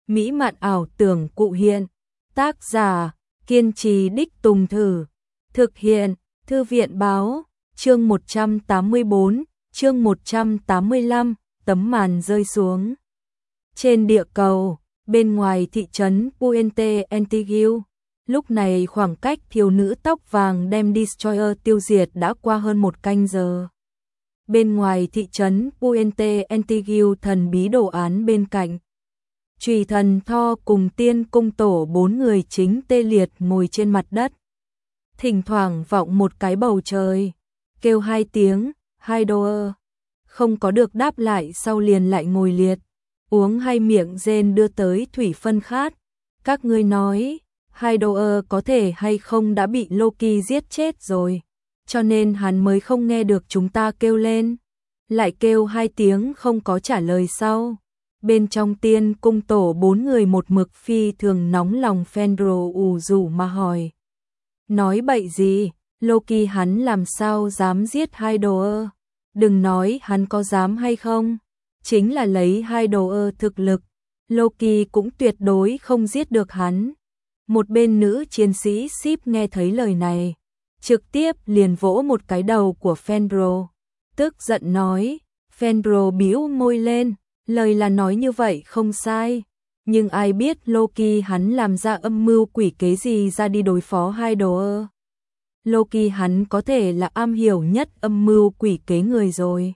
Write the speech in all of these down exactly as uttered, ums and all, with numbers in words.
mỹ mạn ảo tưởng cụ hiện. Tác giả, kiên trì đích tùng thử. Thực hiện, Thư viện báo, chương một trăm tám mươi bốn, chương một trăm tám mươi lăm, tấm màn rơi xuống. Trên địa cầu, bên ngoài thị trấn Puente Antiguo, lúc này khoảng cách thiếu nữ tóc vàng đem Destroyer tiêu diệt đã qua hơn một canh giờ. Bên ngoài thị trấn Puente Antiguo, thần bí đồ án bên cạnh. Chùy thần Tho cùng tiên cung tổ bốn người chính tê liệt ngồi trên mặt đất. Thỉnh thoảng vọng một cái bầu trời, kêu hai tiếng, Hydoer. Không có được đáp lại, sau liền lại ngồi liệt, uống hai miệng rên đưa tới thủy phân khát. Các ngươi nói, Hydoer có thể hay không đã bị Loki giết chết rồi, cho nên hắn mới không nghe được chúng ta kêu lên. Lại kêu hai tiếng không có trả lời sau. Bên trong tiên cung tổ bốn người một mực phi thường nóng lòng. Fenrir ù rủ mà hỏi. Nói bậy gì, Loki hắn làm sao dám giết Hydoer? Đừng nói hắn có dám hay không, chính là lấy Hydoer thực lực, Loki cũng tuyệt đối không giết được hắn. Một bên nữ chiến sĩ ship nghe thấy lời này, trực tiếp liền vỗ một cái đầu của Fenrir, tức giận nói. Fenrir bĩu môi lên, lời là nói như vậy không sai, nhưng ai biết Loki hắn làm ra âm mưu quỷ kế gì ra đi đối phó Hydoer. Loki hắn có thể là am hiểu nhất âm mưu quỷ kế người rồi.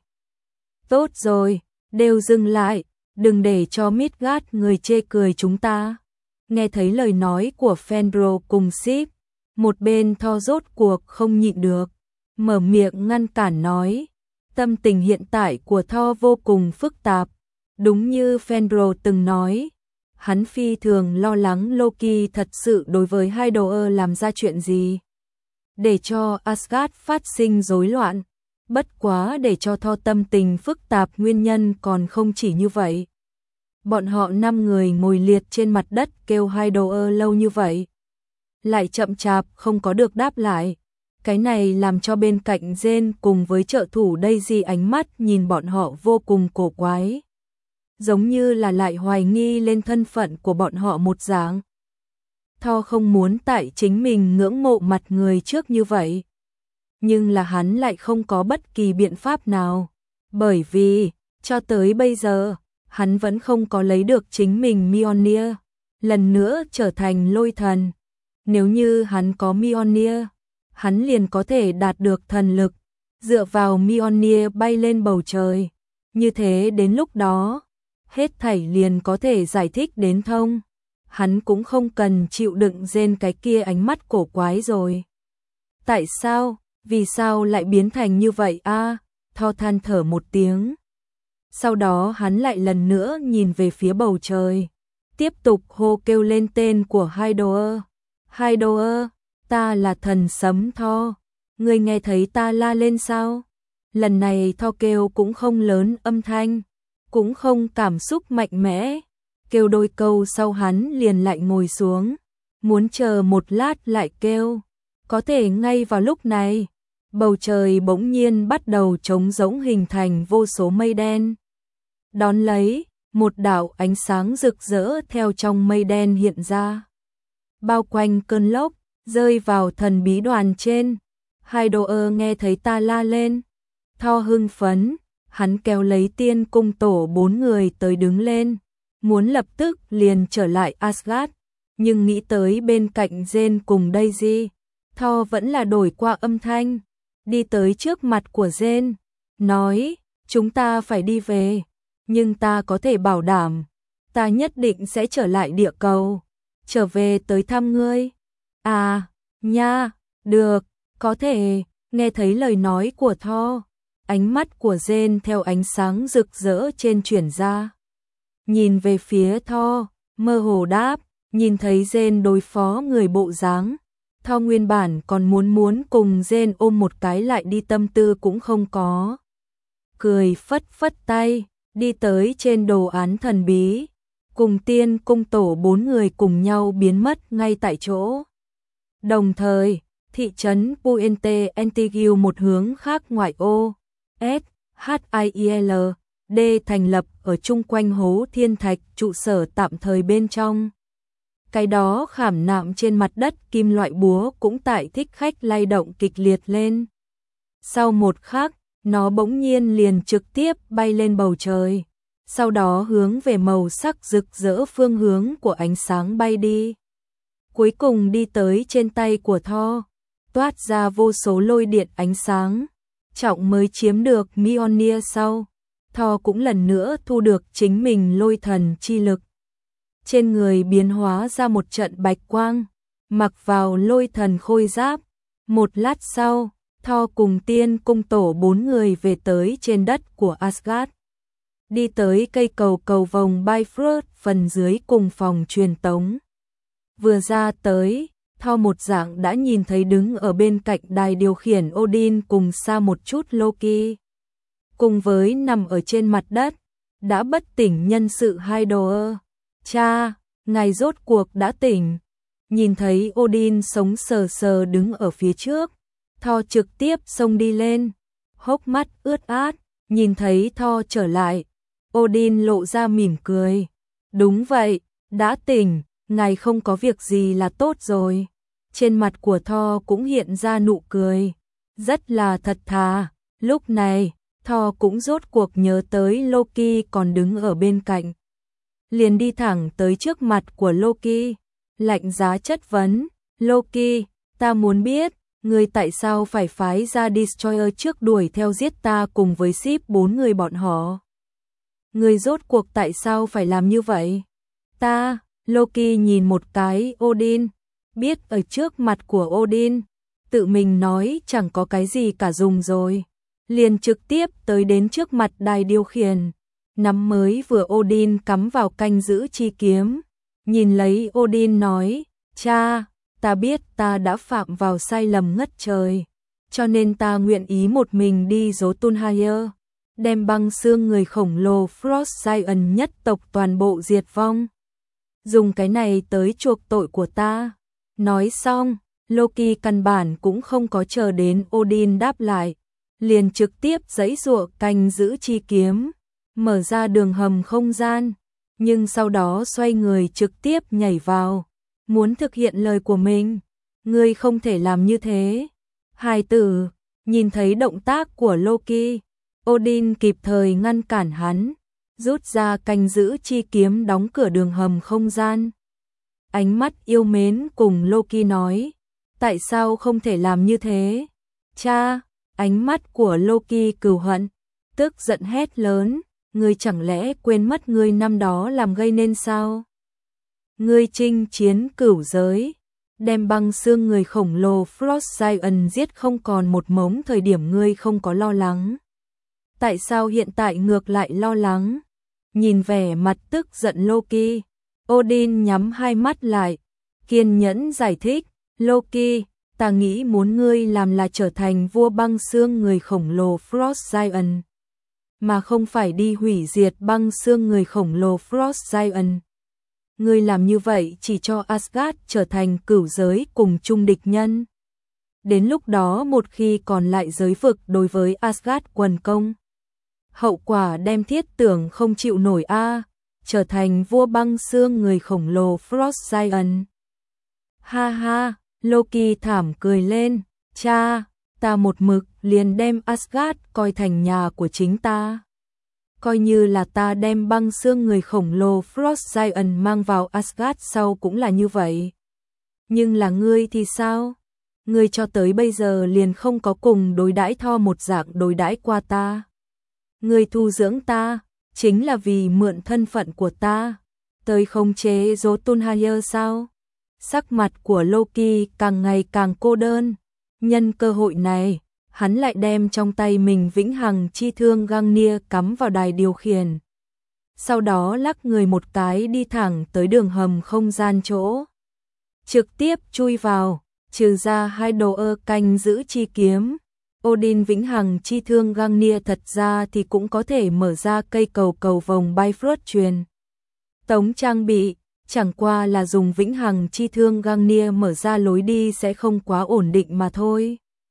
Tốt rồi, đều dừng lại, đừng để cho Midgard người chê cười chúng ta. Nghe thấy lời nói của Fenrir cùng ship, một bên Thor rốt cuộc không nhịn được, mở miệng ngăn cản nói. Tâm tình hiện tại của Thor vô cùng phức tạp, đúng như Fenrir từng nói, hắn phi thường lo lắng Loki thật sự đối với Hydoer làm ra chuyện gì, để cho Asgard phát sinh rối loạn. Bất quá để cho Thor tâm tình phức tạp nguyên nhân còn không chỉ như vậy. Bọn họ năm người ngồi liệt trên mặt đất kêu Hydoer lâu như vậy, lại chậm chạp không có được đáp lại. Cái này làm cho bên cạnh Jane cùng với trợ thủ Daisy ánh mắt nhìn bọn họ vô cùng cổ quái, giống như là lại hoài nghi lên thân phận của bọn họ một dạng. Thor không muốn tại chính mình ngưỡng mộ mặt người trước như vậy, nhưng là hắn lại không có bất kỳ biện pháp nào, bởi vì cho tới bây giờ hắn vẫn không có lấy được chính mình Mjolnir lần nữa trở thành lôi thần. Nếu như hắn có Mjolnir, hắn liền có thể đạt được thần lực, dựa vào Mjolnir bay lên bầu trời. Như thế đến lúc đó, hết thảy liền có thể giải thích đến thông. Hắn cũng không cần chịu đựng Jane cái kia ánh mắt cổ quái rồi. Tại sao, vì sao lại biến thành như vậy a? À, Thor than thở một tiếng. Sau đó hắn lại lần nữa nhìn về phía bầu trời, tiếp tục hô kêu lên tên của Hydoer. Hydoer, ta là thần sấm Thor, ngươi nghe thấy ta la lên sao? Lần này Thor kêu cũng không lớn âm thanh, cũng không cảm xúc mạnh mẽ, kêu đôi câu sau hắn liền lại ngồi xuống, muốn chờ một lát lại kêu. Có thể ngay vào lúc này, bầu trời bỗng nhiên bắt đầu trống rỗng, hình thành vô số mây đen. Đón lấy, một đạo ánh sáng rực rỡ theo trong mây đen hiện ra, bao quanh cơn lốc, rơi vào thần bí đoàn trên. Hydoer nghe thấy ta la lên, Thor hưng phấn, hắn kéo lấy tiên cung tổ bốn người tới đứng lên, muốn lập tức liền trở lại Asgard, nhưng nghĩ tới bên cạnh Jane cùng Daisy, Thor vẫn là đổi qua âm thanh, đi tới trước mặt của Jane, nói, chúng ta phải đi về, nhưng ta có thể bảo đảm, ta nhất định sẽ trở lại địa cầu, trở về tới thăm ngươi. À, nha, được, có thể. Nghe thấy lời nói của Thor, ánh mắt của Jane theo ánh sáng rực rỡ trên chuyển ra, nhìn về phía Thor, mơ hồ đáp. Nhìn thấy Jane đối phó người bộ dáng, Thor nguyên bản còn muốn muốn cùng Jane ôm một cái lại đi tâm tư cũng không có. Cười phất phất tay, đi tới trên đồ án thần bí, cùng tiên cung tổ bốn người cùng nhau biến mất ngay tại chỗ. Đồng thời, thị trấn Puente Antiguo một hướng khác ngoại ô, S H I E L đê thành lập ở chung quanh hố thiên thạch trụ sở tạm thời bên trong. Cái đó khảm nạm trên mặt đất kim loại búa cũng tại thích khách lay động kịch liệt lên. Sau một khắc, nó bỗng nhiên liền trực tiếp bay lên bầu trời, sau đó hướng về màu sắc rực rỡ phương hướng của ánh sáng bay đi. Cuối cùng đi tới trên tay của Thor, toát ra vô số lôi điện ánh sáng. Trọng mới chiếm được Mjolnir sau, Thor cũng lần nữa thu được chính mình lôi thần chi lực. Trên người biến hóa ra một trận bạch quang, mặc vào lôi thần khôi giáp. Một lát sau, Thor cùng tiên cung tổ bốn người về tới trên đất của Asgard. Đi tới cây cầu cầu vòng Bifrost phần dưới cùng phòng truyền tống. Vừa ra tới, Thor một dạng đã nhìn thấy đứng ở bên cạnh đài điều khiển Odin cùng xa một chút Loki. Cùng với nằm ở trên mặt đất, đã bất tỉnh nhân sự Hydor. Cha, ngài rốt cuộc đã tỉnh. Nhìn thấy Odin sống sờ sờ đứng ở phía trước, Thor trực tiếp xông đi lên, hốc mắt ướt át, nhìn thấy Thor trở lại, Odin lộ ra mỉm cười. Đúng vậy, đã tỉnh, ngài không có việc gì là tốt rồi. Trên mặt của Thor cũng hiện ra nụ cười, rất là thật thà. Lúc này, Thor cũng rốt cuộc nhớ tới Loki còn đứng ở bên cạnh. Liền đi thẳng tới trước mặt của Loki, lạnh giá chất vấn. Loki, ta muốn biết, ngươi tại sao phải phái ra Destroyer trước đuổi theo giết ta cùng với ship bốn người bọn họ? Ngươi rốt cuộc tại sao phải làm như vậy? Ta, Loki nhìn một cái Odin, biết ở trước mặt của Odin, tự mình nói chẳng có cái gì cả dùng rồi. Liền trực tiếp tới đến trước mặt đài điều khiển, nắm mới vừa Odin cắm vào canh giữ chi kiếm. Nhìn lấy Odin nói, cha, ta biết ta đã phạm vào sai lầm ngất trời, cho nên ta nguyện ý một mình đi Jotunheim, đem băng xương người khổng lồ Frost Giant nhất tộc toàn bộ diệt vong. Dùng cái này tới chuộc tội của ta. Nói xong, Loki căn bản cũng không có chờ đến Odin đáp lại, liền trực tiếp giãy giụa canh giữ chi kiếm, mở ra đường hầm không gian, nhưng sau đó xoay người trực tiếp nhảy vào, muốn thực hiện lời của mình. Ngươi không thể làm như thế. Hài tử, nhìn thấy động tác của Loki, Odin kịp thời ngăn cản hắn, rút ra canh giữ chi kiếm đóng cửa đường hầm không gian. Ánh mắt yêu mến cùng Loki nói, tại sao không thể làm như thế? Cha, ánh mắt của Loki cừu hận, tức giận hét lớn, ngươi chẳng lẽ quên mất ngươi năm đó làm gây nên sao? Ngươi chinh chiến cửu giới, đem băng xương người khổng lồ Frost Giant giết không còn một mống thời điểm ngươi không có lo lắng. Tại sao hiện tại ngược lại lo lắng? Nhìn vẻ mặt tức giận Loki, Odin nhắm hai mắt lại, kiên nhẫn giải thích, Loki, ta nghĩ muốn ngươi làm là trở thành vua băng xương người khổng lồ Frost Giant, mà không phải đi hủy diệt băng xương người khổng lồ Frost Giant. Ngươi làm như vậy chỉ cho Asgard trở thành cửu giới cùng chung địch nhân. Đến lúc đó một khi còn lại giới vực đối với Asgard quần công, hậu quả đem thiết tưởng không chịu nổi a, trở thành vua băng xương người khổng lồ Frost Giant. Ha ha, Loki thảm cười lên, cha, ta một mực liền đem Asgard coi thành nhà của chính ta. Coi như là ta đem băng xương người khổng lồ Frost Giant mang vào Asgard sau cũng là như vậy. Nhưng là ngươi thì sao? Ngươi cho tới bây giờ liền không có cùng đối đãi Thor một dạng đối đãi qua ta. Ngươi thu dưỡng ta, chính là vì mượn thân phận của ta, tới khống chế Jotunheim sao? Sắc mặt của Loki càng ngày càng cô đơn. Nhân cơ hội này, hắn lại đem trong tay mình vĩnh hằng chi thương Gungnir cắm vào đài điều khiển. Sau đó lắc người một cái đi thẳng tới đường hầm không gian chỗ. Trực tiếp chui vào, trừ ra hai đồ ơ canh giữ chi kiếm. Odin vĩnh hằng chi thương Gungnir thật ra thì cũng có thể mở ra cây cầu cầu vòng Bifrost truyền tống trang bị, chẳng qua là dùng vĩnh hằng chi thương Gungnir mở ra lối đi sẽ không quá ổn định mà thôi.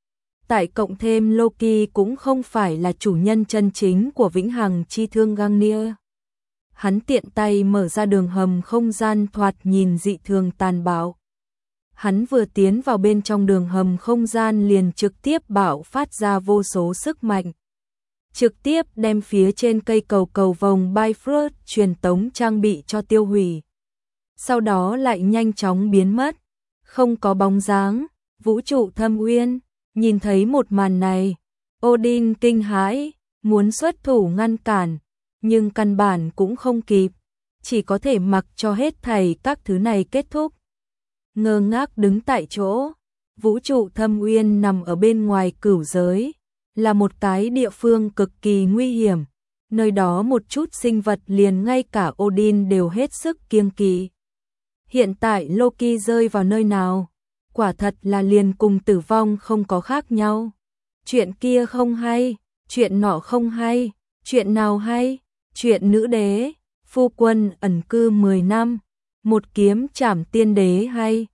Tại cộng thêm Loki cũng không phải là chủ nhân chân chính của Vĩnh Hằng Chi Thương Gangnir. Hắn tiện tay mở ra đường hầm không gian thoạt nhìn dị thường tàn bạo. Hắn vừa tiến vào bên trong đường hầm không gian liền trực tiếp bạo phát ra vô số sức mạnh. Trực tiếp đem phía trên cây cầu cầu vòng Bifrost truyền tống trang bị cho tiêu hủy. Sau đó lại nhanh chóng biến mất, không có bóng dáng. Vũ trụ thâm uyên, nhìn thấy một màn này, Odin kinh hãi, muốn xuất thủ ngăn cản, nhưng căn bản cũng không kịp, chỉ có thể mặc cho hết thảy các thứ này kết thúc. Ngơ ngác đứng tại chỗ, vũ trụ thâm uyên nằm ở bên ngoài cửu giới, là một cái địa phương cực kỳ nguy hiểm, nơi đó một chút sinh vật liền ngay cả Odin đều hết sức kiêng kỵ. Hiện tại Loki rơi vào nơi nào, quả thật là liền cùng tử vong không có khác nhau. Chuyện kia không hay, chuyện nọ không hay, chuyện nào hay, chuyện nữ đế, phu quân ẩn cư mười năm, một kiếm trảm tiên đế hay.